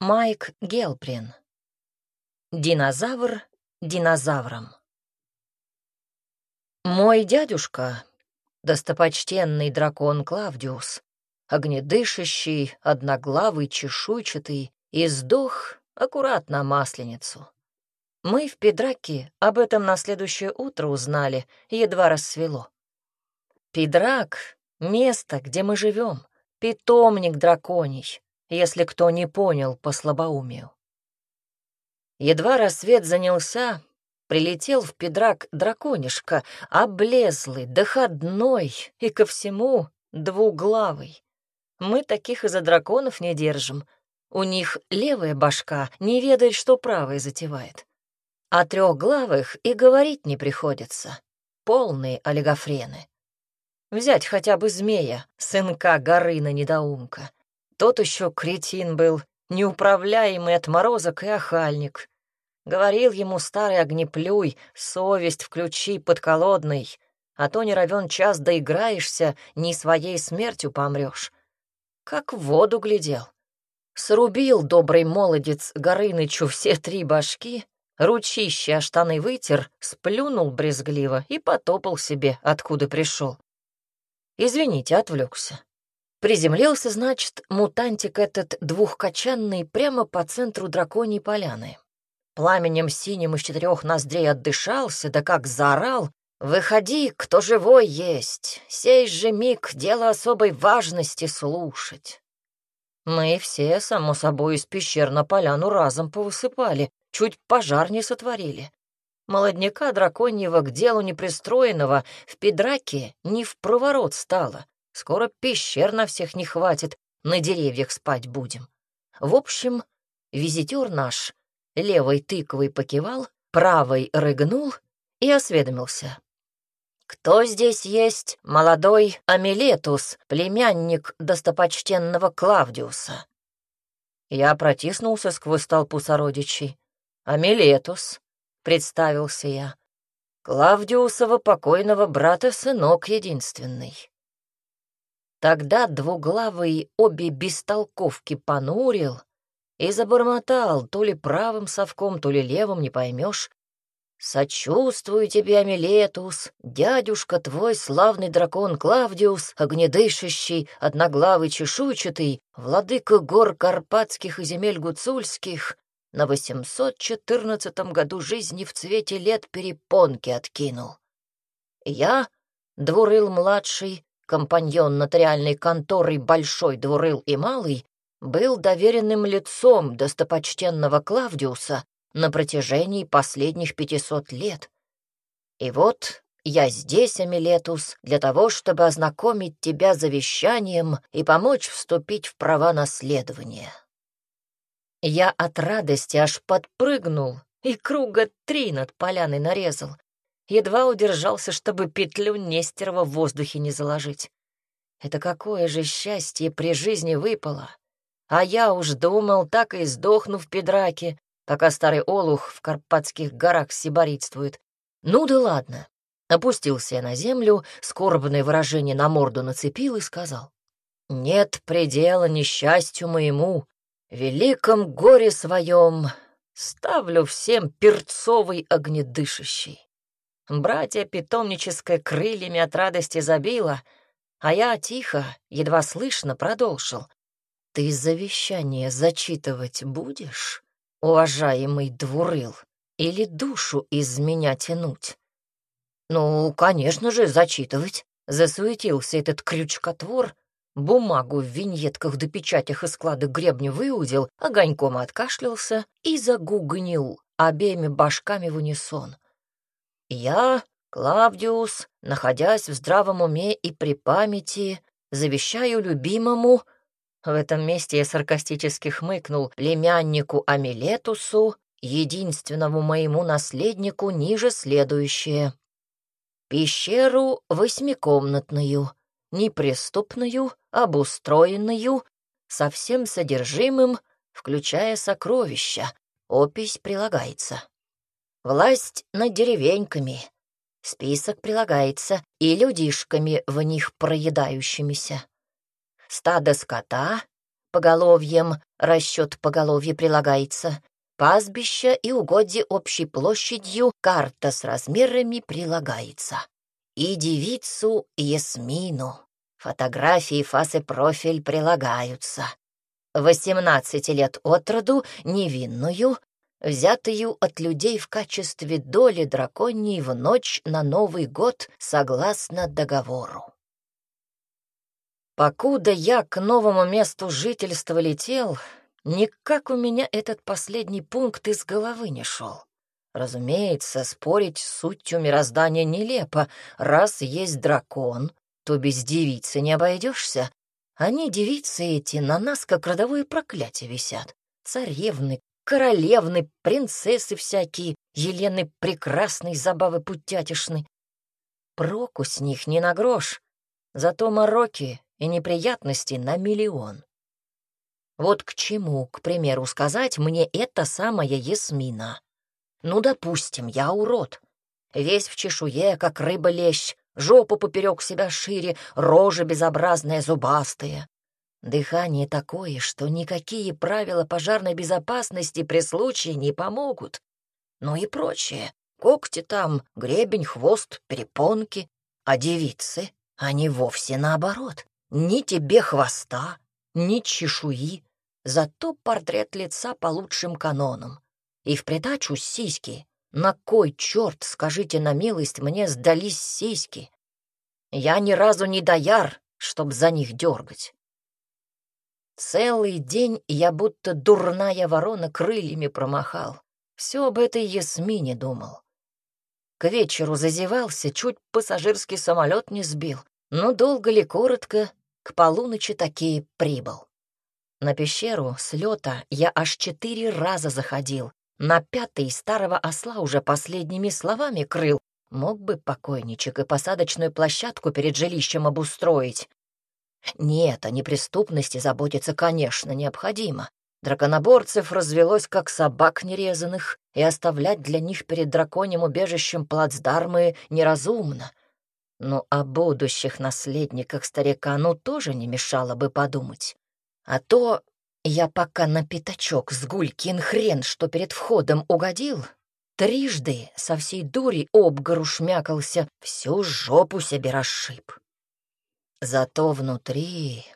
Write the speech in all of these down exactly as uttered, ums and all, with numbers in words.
Майк Гелприн. Динозавр динозавром. Мой дядюшка, достопочтенный дракон Клавдиус, огнедышащий, одноглавый, чешуйчатый, и сдох аккуратно Масленицу. Мы в Пидраке об этом на следующее утро узнали, едва рассвело. Пидрак — место, где мы живем, питомник драконий, если кто не понял по слабоумию. Едва рассвет занялся, прилетел в Пидрак драконишка, облезлый, доходной и ко всему двуглавый. Мы таких из-за драконов не держим. У них левая башка не ведает, что правая затевает. О трехглавых и говорить не приходится. Полные олигофрены. Взять хотя бы змея, сынка Горына-недоумка. Тот еще кретин был, неуправляемый отморозок и охальник. Говорил ему старый огнеплюй: совесть включи, подколодный, а то не равен час доиграешься, не своей смертью помрешь. Как в воду глядел. Срубил добрый молодец Горынычу все три башки, ручище о штаны вытер, сплюнул брезгливо и потопал себе, откуда пришел. Извините, отвлекся. Приземлился, значит, мутантик этот двухкочанный прямо по центру драконьей поляны. Пламенем синим из четырех ноздрей отдышался, да как заорал: «Выходи, кто живой есть! Сей же миг дело особой важности слушать!» Мы все, само собой, из пещер на поляну разом повысыпали, чуть пожар не сотворили. Молодняка драконьего к делу непристроенного в Пидраке не впроворот стало. Скоро пещер на всех не хватит, на деревьях спать будем. В общем, визитер наш левой тыквой покивал, правой рыгнул и осведомился: «Кто здесь есть молодой Амилетус, племянник достопочтенного Клавдиуса?» Я протиснулся сквозь толпу сородичей. «Амилетус», — представился я, — «Клавдиусова покойного брата сынок единственный». Тогда двуглавый обе бестолковки понурил и забормотал, то ли правым совком, то ли левым, не поймешь: «Сочувствую тебе, Амилетус, дядюшка твой, славный дракон Клавдиус, огнедышащий, одноглавый, чешуйчатый, владыка гор Карпатских и земель гуцульских, на восемьсот четырнадцатом году жизни в цвете лет перепонки откинул. Я, Двурыл-младший, компаньон нотариальной конторы Большой Двурыл и Малый, был доверенным лицом достопочтенного Клавдиуса на протяжении последних пятисот лет. И вот я здесь, Амилетус, для того, чтобы ознакомить тебя с завещанием и помочь вступить в права наследования». Я от радости аж подпрыгнул и круга три над поляной нарезал. Едва удержался, чтобы петлю Нестерова в воздухе не заложить. Это какое же счастье при жизни выпало. А я уж думал, так и сдохну в Пидраке, пока старый олух в Карпатских горах сиборитствует. Ну да ладно. Опустился я на землю, скорбное выражение на морду нацепил и сказал: «Нет предела несчастью моему, в великом горе своем ставлю всем перцовый огнедышащий». Братья питомническое крыльями от радости забило, а я тихо, едва слышно продолжил: «Ты завещание зачитывать будешь, уважаемый Двурыл, или душу из меня тянуть?» «Ну, конечно же, зачитывать», — засуетился этот крючкотвор, бумагу в виньетках да печатях из склада гребня выудил, огоньком откашлялся и загугнил обеими башками в унисон. «Я, Клавдиус, находясь в здравом уме и при памяти, завещаю любимому...» В этом месте я саркастически хмыкнул: «племяннику Амилетусу, единственному моему наследнику, ниже следующее. Пещеру восьмикомнатную, неприступную, обустроенную, со всем содержимым, включая сокровища. Опись прилагается. Власть над деревеньками. Список прилагается и людишками в них проедающимися. Стадо скота, поголовьем расчет поголовья прилагается. Пастбища и угодья общей площадью, карта с размерами прилагается. И девицу Ясмину. Фотографии, фас и профиль прилагаются. Восемнадцати лет от роду, невинную, взятую от людей в качестве доли драконьей в ночь на Новый год согласно договору. Покуда я к новому месту жительства летел, никак у меня этот последний пункт из головы не шел. Разумеется, спорить с сутью мироздания нелепо. Раз есть дракон, то без девицы не обойдешься. Они, девицы эти, на нас как родовое проклятие висят. Царевны, королевны, принцессы всякие, Елены прекрасной, забавы путятишны. Проку с них не на грош, зато мороки и неприятности на миллион. Вот к чему, к примеру, сказать мне эта самая Ясмина. Ну, допустим, я урод. Весь в чешуе, как рыба-лещ, жопу поперек себя шире, рожа безобразная, зубастая. Дыхание такое, что никакие правила пожарной безопасности при случае не помогут. Ну и прочее. Когти там, гребень, хвост, перепонки. А девицы, они вовсе наоборот. Ни тебе хвоста, ни чешуи. Зато портрет лица по лучшим канонам. И в придачу сиськи. На кой черт, скажите на милость, мне сдались сиськи? Я ни разу не дояр, чтоб за них дергать. Целый день я будто дурная ворона крыльями промахал. Все об этой Ясмине думал. К вечеру зазевался, чуть пассажирский самолет не сбил. Но долго ли, коротко, к полуночи таки прибыл. На пещеру с лета я аж четыре раза заходил. На пятый старого осла уже последними словами крыл. Мог бы покойничек и посадочную площадку перед жилищем обустроить. Нет, о неприступности заботиться, конечно, необходимо. Драконоборцев развелось, как собак нерезанных, и оставлять для них перед драконьим убежищем плацдармы неразумно. Но о будущих наследниках старика ну тоже не мешало бы подумать. А то я пока на пятачок с гулькин хрен, что перед входом угодил, трижды со всей дури об гору шмякался, всю жопу себе расшиб. Зато внутри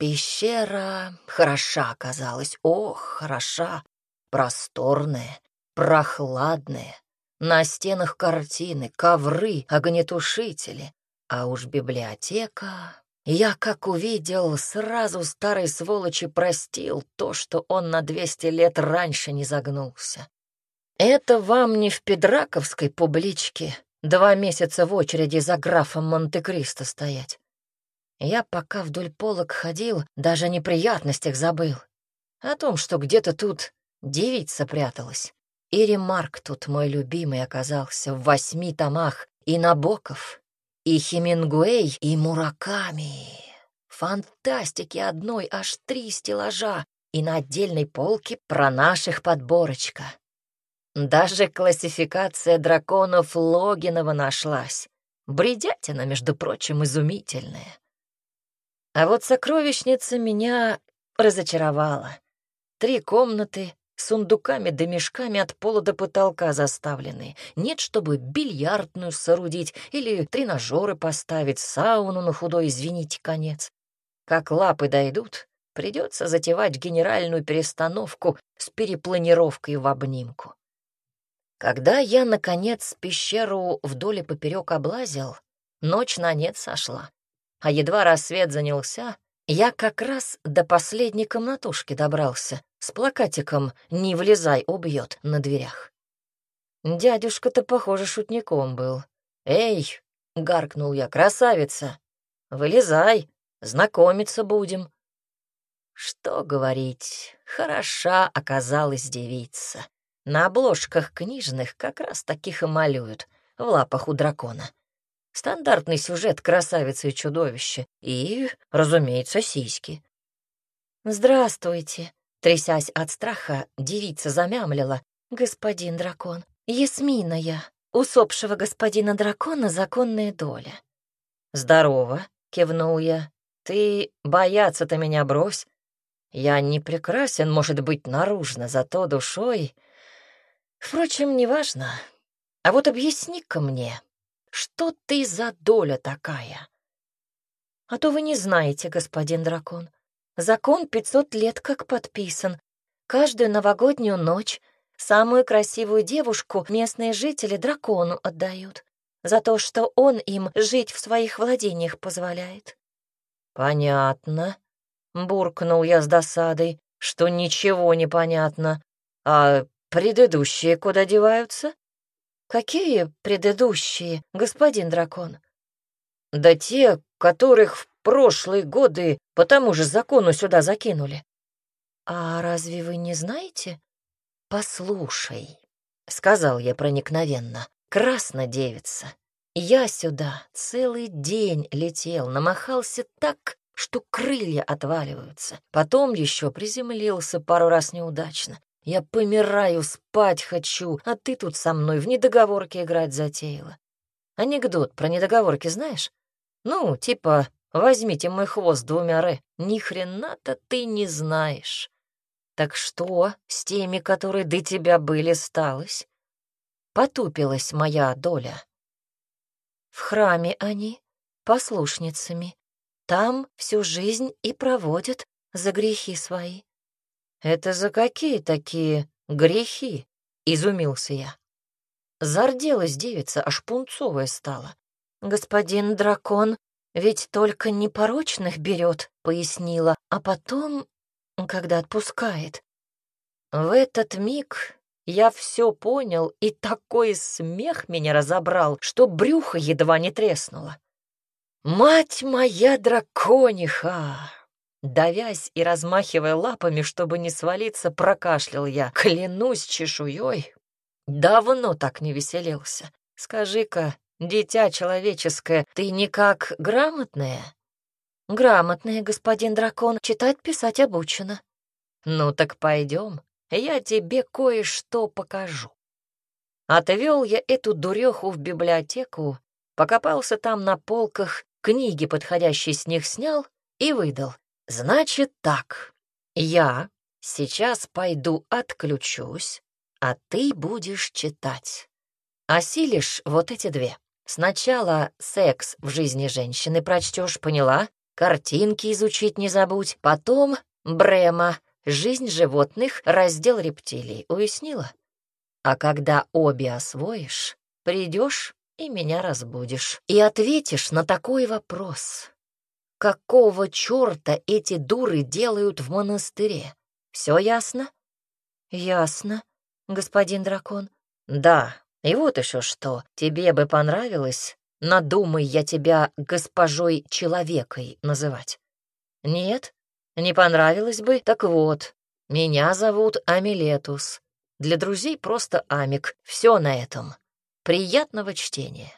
пещера хороша оказалась, ох, хороша, просторная, прохладная. На стенах картины, ковры, огнетушители. А уж библиотека... Я, как увидел, сразу старой сволочи простил то, что он на двести лет раньше не загнулся. Это вам не в педраковской публичке два месяца в очереди за графом Монте-Кристо стоять. Я пока вдоль полок ходил, даже о неприятностях забыл. О том, что где-то тут девица пряталась. И Ремарк тут мой любимый оказался в восьми томах, и Набоков, и Хемингуэй, и Мураками. Фантастики одной аж три стеллажа, и на отдельной полке про наших подборочка. Даже классификация драконов Логинова нашлась. Бредятина, между прочим, изумительная. А вот сокровищница меня разочаровала. Три комнаты, сундуками да мешками от пола до потолка заставлены. Нет, чтобы бильярдную соорудить или тренажеры поставить, сауну на худой, извините, конец. Как лапы дойдут, придется затевать генеральную перестановку с перепланировкой в обнимку. Когда я, наконец, пещеру вдоль и поперек облазил, ночь на нет сошла. А едва рассвет занялся, я как раз до последней комнатушки добрался, с плакатиком «Не влезай, убьет» на дверях. Дядюшка-то, похоже, шутником был. «Эй!» — гаркнул я, «красавица! Вылезай, знакомиться будем». Что говорить, хороша оказалась девица. На обложках книжных как раз таких и малюют, в лапах у дракона. Стандартный сюжет красавицы и чудовище. И, разумеется, сиськи. «Здравствуйте!» — трясясь от страха, девица замямлила. «Господин дракон, Ясмина я, усопшего господина дракона законная доля». «Здорово!» — кивнул я. «Ты бояться-то меня брось. Я не прекрасен, может быть, наружно, зато душой. Впрочем, неважно. А вот объясни-ка мне, что ты за доля такая? А то вы не знаете, господин дракон. Закон пятьсот лет как подписан. Каждую новогоднюю ночь самую красивую девушку местные жители дракону отдают за то, что он им жить в своих владениях позволяет. Понятно. Буркнул я с досадой, что ничего не понятно. А предыдущие куда деваются? Какие предыдущие, господин дракон? Да те, которых в прошлые годы по тому же закону сюда закинули. А разве вы не знаете? Послушай, сказал я проникновенно, краснодевица, я сюда целый день летел, намахался так, что крылья отваливаются. Потом еще приземлился пару раз неудачно. Я помираю, спать хочу, а ты тут со мной в недоговорки играть затеяла. Анекдот про недоговорки знаешь? Ну, типа, возьмите мой хвост двумя ре. Ни хрена-то ты не знаешь. Так что с теми, которые до тебя были, сталось? Потупилась моя доля. В храме они, послушницами. Там всю жизнь и проводят за грехи свои. Это за какие такие грехи? Изумился я. Зарделась девица, аж пунцовая стала. Господин дракон ведь только непорочных берет, пояснила, а потом, когда отпускает. В этот миг я все понял, и такой смех меня разобрал, что брюхо едва не треснуло. «Мать моя дракониха!» Давясь и размахивая лапами, чтобы не свалиться, прокашлял я. Клянусь чешуей, давно так не веселился. Скажи-ка, дитя человеческое, ты никак грамотная? Грамотная, господин дракон, читать, писать обучена. Ну так пойдем, я тебе кое-что покажу. Отвел я эту дуреху в библиотеку, покопался там на полках, книги подходящие с них снял и выдал. Значит так, я сейчас пойду отключусь, а ты будешь читать. Осилишь вот эти две. Сначала секс в жизни женщины прочтешь, поняла? Картинки изучить не забудь. Потом Брема, жизнь животных, раздел рептилий. Уяснила? А когда обе освоишь, придешь и меня разбудишь. И ответишь на такой вопрос. Какого черта эти дуры делают в монастыре? Все ясно? Ясно, господин дракон. Да, и вот еще что. Тебе бы понравилось, надумай я тебя госпожой-человекой называть. Нет? Не понравилось бы? Так вот, меня зовут Амилетус. Для друзей просто Амик. Все на этом. Приятного чтения.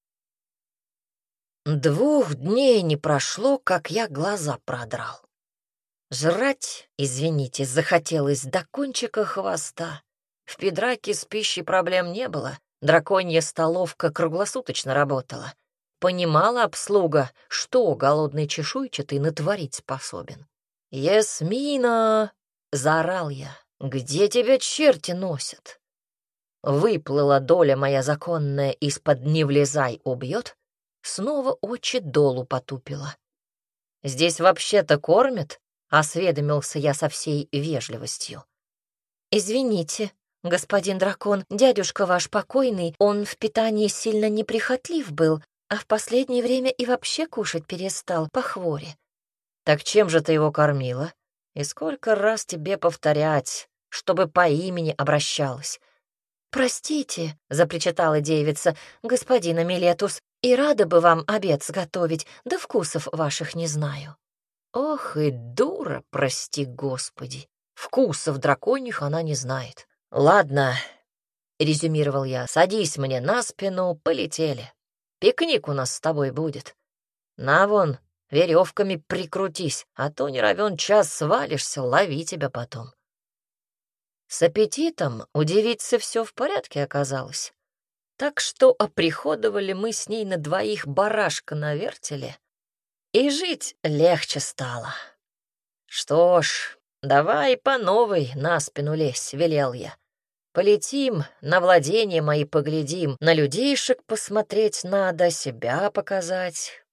Двух дней не прошло, как я глаза продрал. Жрать, извините, захотелось до кончика хвоста. В Педраке с пищей проблем не было. Драконья столовка круглосуточно работала. Понимала обслуга, что голодный чешуйчатый натворить способен. «Ясмина!» — заорал я. «Где тебя черти носят?» Выплыла доля моя законная из-под «не влезай, убьет». Снова очи долу потупила. «Здесь вообще-то кормят?» — осведомился я со всей вежливостью. «Извините, господин дракон, дядюшка ваш покойный, он в питании сильно неприхотлив был, а в последнее время и вообще кушать перестал по хворе». «Так чем же ты его кормила? И сколько раз тебе повторять, чтобы по имени обращалась?» «Простите», — запричитала девица, — «господин Амилетус, и рада бы вам обед сготовить, да вкусов ваших не знаю». Ох и дура, прости господи. Вкусов драконьих она не знает. «Ладно», — резюмировал я, — «садись мне на спину, полетели. Пикник у нас с тобой будет. На вон, веревками прикрутись, а то не равен час свалишься, лови тебя потом». С аппетитом у девицы все в порядке оказалось. Так что оприходовали мы с ней на двоих барашка на вертеле, и жить легче стало. Что ж, Давай по новой на спину лезь, велел я. Полетим, на владения мои поглядим, на людейшек посмотреть надо, себя показать.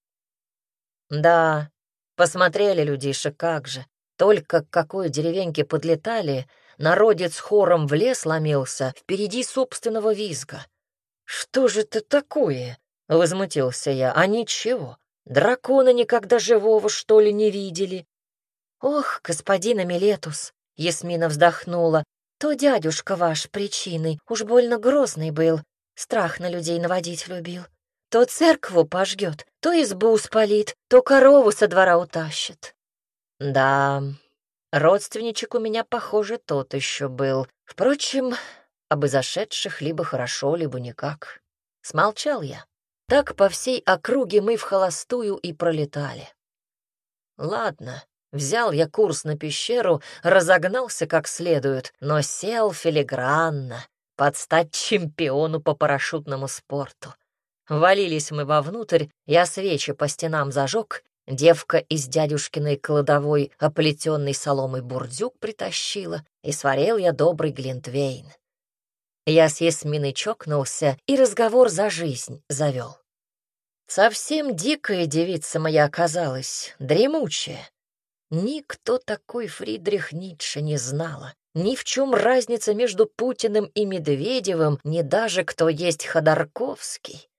Да, посмотрели людишек, как же. Только к какой деревеньке подлетали, народец хором в лес ломился, впереди собственного визга. «Что же это такое?» — возмутился я. «А ничего, дракона никогда живого, что ли, не видели?» «Ох, господин Амилетус!» — Ясмина вздохнула. «То дядюшка ваш причиной уж больно грозный был, страх на людей наводить любил. То церкву пожгет, то избу спалит, то корову со двора утащит». «Да, родственничек у меня, похоже, тот еще был. Впрочем, об изошедших либо хорошо, либо никак». Смолчал я. Так по всей округе мы в холостую и пролетали. Ладно. Взял я курс на пещеру, разогнался как следует, но сел филигранно, под стать чемпиону по парашютному спорту. Валились мы вовнутрь, я свечи по стенам зажег, девка из дядюшкиной кладовой оплетенный соломой бурдюк притащила, и сварил я добрый глинтвейн. Я с Ясминой чокнулся и разговор за жизнь завел. Совсем дикая девица моя оказалась, дремучая. Никто такой Фридрих Ницше не знала. Ни в чем разница между Путиным и Медведевым, ни даже кто есть Ходорковский.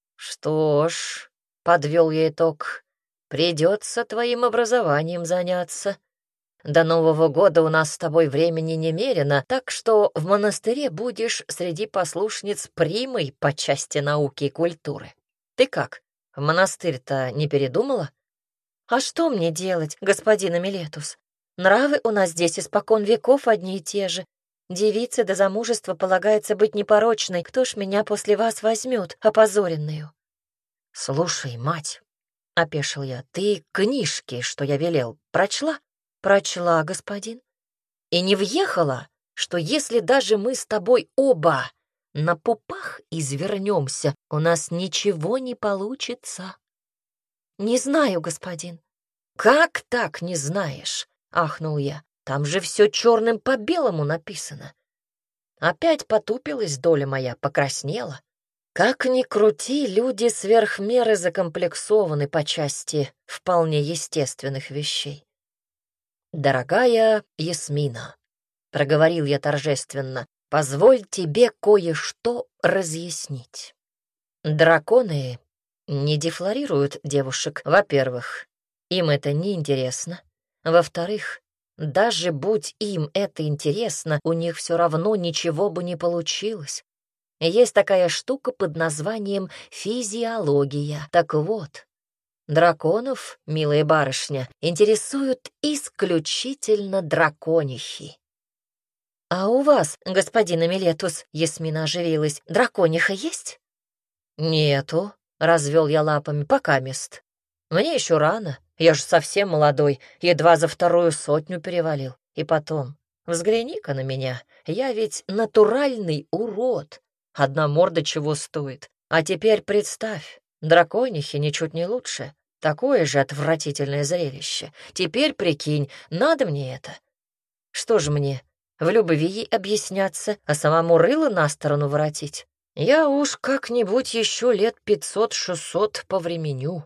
Что ж, подвел я итог, придется твоим образованием заняться. До Нового года у нас с тобой времени немерено, так что в монастыре будешь среди послушниц примой по части науки и культуры. Ты как, в монастырь-то не передумала? «А что мне делать, господин Амилетус? Нравы у нас здесь испокон веков одни и те же. Девице до замужества полагается быть непорочной. Кто ж меня после вас возьмет, опозоренную?» «Слушай, мать», — опешил я, — «ты книжки, что я велел, прочла?» «Прочла, господин». «И не въехала, что если даже мы с тобой оба на пупах извернемся, у нас ничего не получится?» «Не знаю, господин». «Как так не знаешь?» — ахнул я. «Там же все черным по белому написано». Опять потупилась доля моя, покраснела. Как ни крути, люди сверх меры закомплексованы по части вполне естественных вещей. «Дорогая Ясмина», — проговорил я торжественно, — «позволь тебе кое-что разъяснить. Драконы не дефлорируют девушек, во-первых, им это не интересно. Во-вторых, даже будь им это интересно, у них все равно ничего бы не получилось. Есть такая штука под названием физиология. Так вот, драконов, милая барышня, интересуют исключительно драконихи». «А у вас, господин Амилетус, — Ясмина оживилась, — дракониха есть?» «Нету», — развел я лапами, — покамест. Мне еще рано, я же совсем молодой, едва за вторую сотню перевалил. И потом, взгляни-ка на меня, я ведь натуральный урод. Одна морда чего стоит. А теперь представь, драконихи ничуть не лучше. Такое же отвратительное зрелище. Теперь прикинь, надо мне это? Что же мне, в любви ей объясняться, а самому рыло на сторону воротить? Я уж как-нибудь еще лет пятьсот-шестьсот повременю.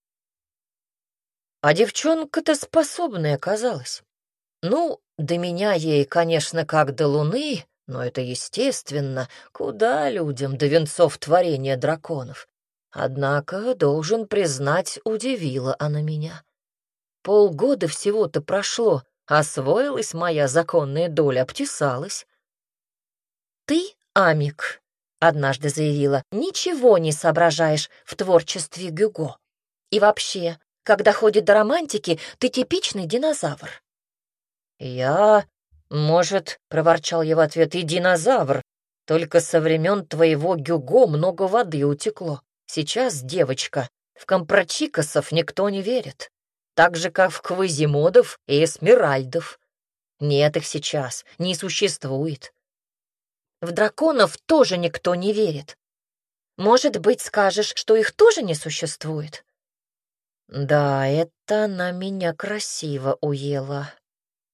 А девчонка-то способная оказалась. Ну, до меня ей, конечно, как до луны, но это естественно. Куда людям до венцов творения драконов? Однако, должен признать, удивила она меня. Полгода всего-то прошло, освоилась моя законная доля, обтесалась. «Ты, Амик, — однажды заявила, — ничего не соображаешь в творчестве Гюго. И вообще, когда ходит до романтики, ты типичный динозавр». «Я, может, — проворчал я в ответ, — и динозавр, только со времен твоего Гюго много воды утекло. Сейчас, девочка, в компрочикосов никто не верит, так же, как в квазимодов и эсмеральдов. Нет их сейчас, не существует. В драконов тоже никто не верит. Может быть, скажешь, что их тоже не существует?» Да, это она меня красиво уела.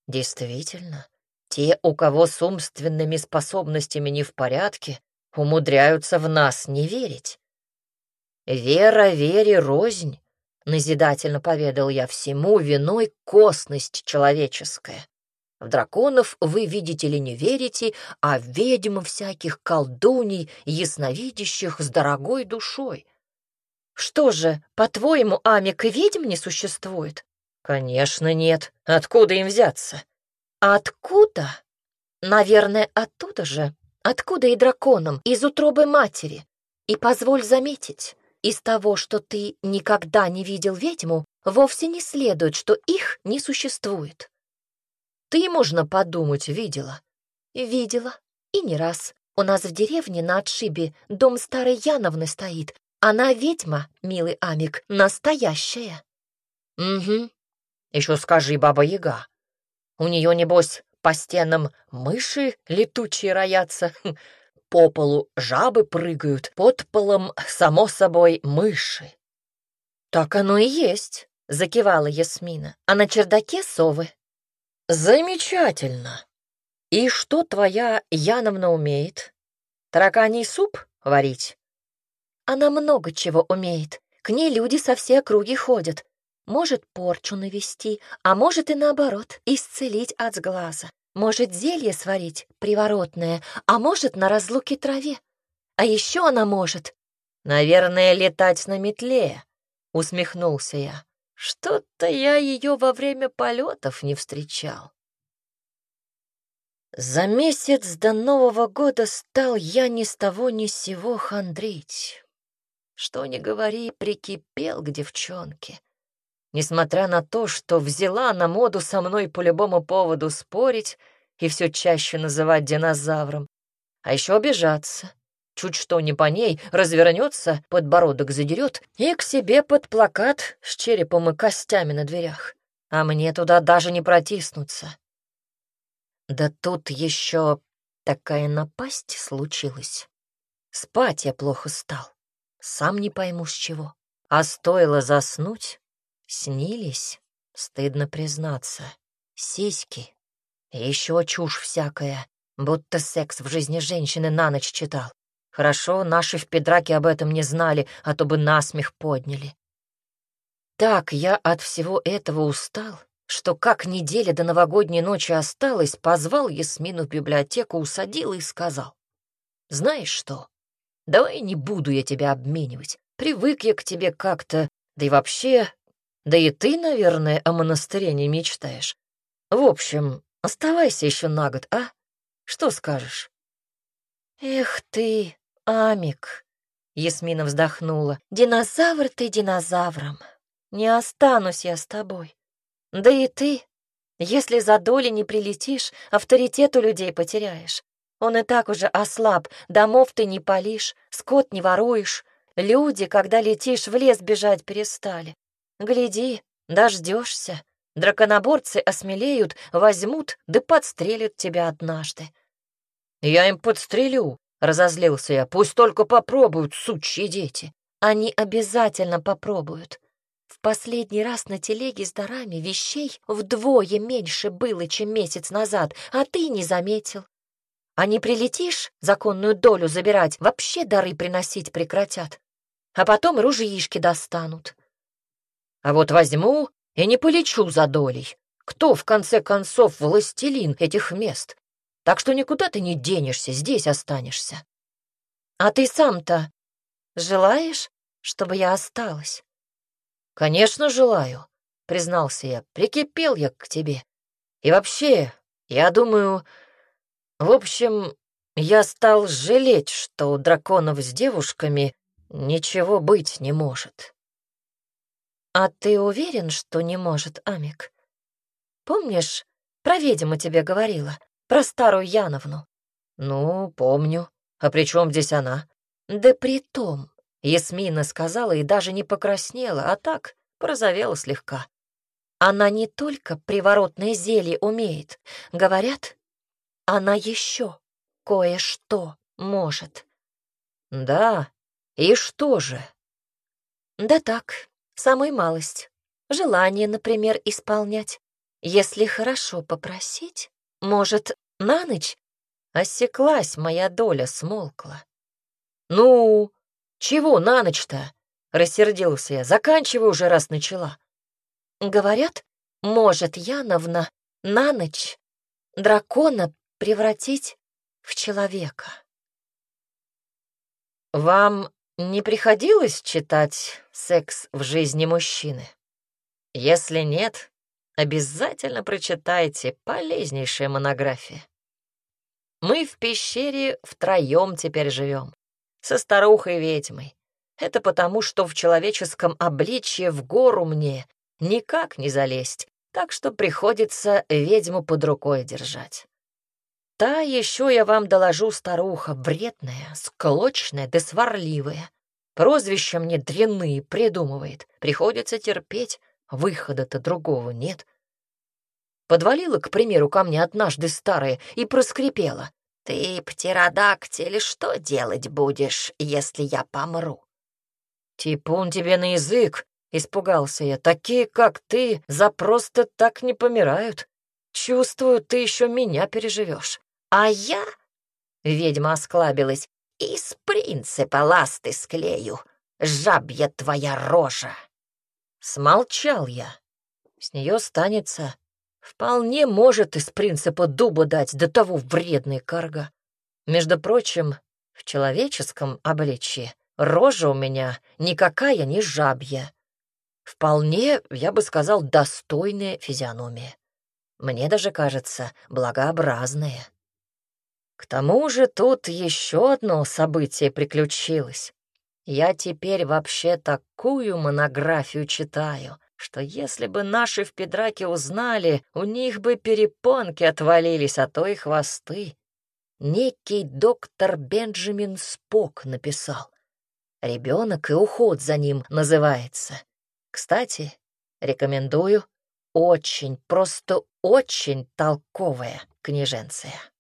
Действительно, те, у кого с умственными способностями не в порядке, умудряются в нас не верить. «Вера вере рознь», — назидательно поведал я, — «всему виной косность человеческая. В драконов вы, видите ли, не верите, а в ведьм всяких колдуний, ясновидящих с дорогой душой». «Что же, по-твоему, Амик, и ведьм не существует?» «Конечно нет. Откуда им взяться?» «А откуда?» «Наверное, оттуда же, откуда и драконам, из утробы матери. И позволь заметить, из того, что ты никогда не видел ведьму, вовсе не следует, что их не существует». «Ты, можно подумать, видела?» «Видела. И не раз. У нас в деревне на отшибе дом старой Яновны стоит. Она ведьма, милый Амик, настоящая». «Угу. Еще скажи, Баба-Яга. У нее, небось, по стенам мыши летучие роятся, по полу жабы прыгают, под полом, само собой, мыши». «Так оно и есть», — закивала Ясмина. «А на чердаке совы». «Замечательно. И что твоя Яновна умеет? Тараканий суп варить?» «Она много чего умеет. К ней люди со всей округи ходят. Может порчу навести, а может и наоборот, исцелить от сглаза. Может зелье сварить приворотное, а может на разлуке траве. А еще она может...» «Наверное, летать на метле», — усмехнулся я. «Что-то я ее во время полетов не встречал». За месяц до Нового года стал я ни с того ни с сего хандрить. Что ни говори, прикипел к девчонке. Несмотря на то, что взяла на моду со мной по любому поводу спорить и все чаще называть динозавром, а еще обижаться. Чуть что не по ней, развернется, подбородок задерет и к себе под плакат с черепом и костями на дверях. А мне туда даже не протиснуться. Да тут еще такая напасть случилась. Спать я плохо стал, сам не пойму с чего. А стоило заснуть, снились, стыдно признаться, сиськи. И еще чушь всякая, будто секс в жизни женщины на ночь читал. Хорошо, наши в Педраке об этом не знали, а то бы насмех подняли. Так я от всего этого устал, что как неделя до новогодней ночи осталась, позвал Ясмину в библиотеку, усадил и сказал: «Знаешь что, давай не буду я тебя обменивать. Привык я к тебе как-то, да и вообще, да и ты, наверное, о монастыре не мечтаешь. В общем, оставайся еще на год, а? Что скажешь?» «Эх ты, Амик», — Ясмина вздохнула, — «динозавр ты динозавром. Не останусь я с тобой. Да и ты, если за доли не прилетишь, авторитет у людей потеряешь. Он и так уже ослаб, домов ты не палишь, скот не воруешь. Люди, когда летишь, в лес бежать перестали. Гляди, дождешься. Драконоборцы осмелеют, возьмут, да подстрелят тебя однажды». «Я им подстрелю», — разозлился я. «Пусть только попробуют, сучьи дети». «Они обязательно попробуют. В последний раз на телеге с дарами вещей вдвое меньше было, чем месяц назад, а ты не заметил. А не прилетишь законную долю забирать, вообще дары приносить прекратят. А потом ружьишки достанут». «А вот возьму и не полечу за долей. Кто, в конце концов, властелин этих мест? Так что никуда ты не денешься, здесь останешься». «А ты сам-то желаешь, чтобы я осталась?» «Конечно, желаю», — признался я. «Прикипел я к тебе. И вообще, я думаю... В общем, я стал жалеть, что у драконов с девушками ничего быть не может». «А ты уверен, что не может, Амик? Помнишь, про ведьму тебе говорила, про старую Яновну?» «Ну, помню. А при чем здесь она?» «Да при том», — Ясмина сказала и даже не покраснела, а так порозовела слегка. «Она не только приворотное зелье умеет. Говорят, она еще кое-что может». «Да? И что же?» «Да так, самую малость. Желание, например, исполнять. Если хорошо попросить, может, на ночь?» Осеклась моя доля, смолкла. «Ну, чего на ночь-то?» — рассердился я. «Заканчивай уже, раз начала». Говорят, может Яновна на ночь дракона превратить в человека. Вам не приходилось читать «Секс в жизни мужчины»? Если нет, обязательно прочитайте, полезнейшая монография. Мы в пещере втроем теперь живем, со старухой-ведьмой. Это потому, что в человеческом обличье в гору мне никак не залезть, так что приходится ведьму под рукой держать. Та еще, я вам доложу, старуха, вредная, склочная да сварливая. Прозвища мне дрянные придумывает, приходится терпеть, выхода-то другого нет. Подвалила, к примеру, ко мне однажды старая и проскрипела: «Ты, птеродактиль, что делать будешь, если я помру?» «Типун тебе на язык!» — испугался я. «Такие, как ты, за просто так не помирают. Чувствую, ты еще меня переживешь». «А я...» — ведьма осклабилась. «Из принципа ласты склею, жабья твоя рожа!» Смолчал я. С нее станется. Вполне может из принципа дуба дать, до того вредный карга. Между прочим, в человеческом обличье рожа у меня никакая не жабья. Вполне, я бы сказал, достойная физиономия. Мне даже кажется, благообразная. К тому же тут еще одно событие приключилось. Я теперь вообще такую монографию читаю, что если бы наши в Педраке узнали, у них бы перепонки отвалились, а то и хвосты. Некий доктор Бенджамин Спок написал. «Ребенок и уход за ним» называется. Кстати, рекомендую. Очень, просто очень толковая книженция.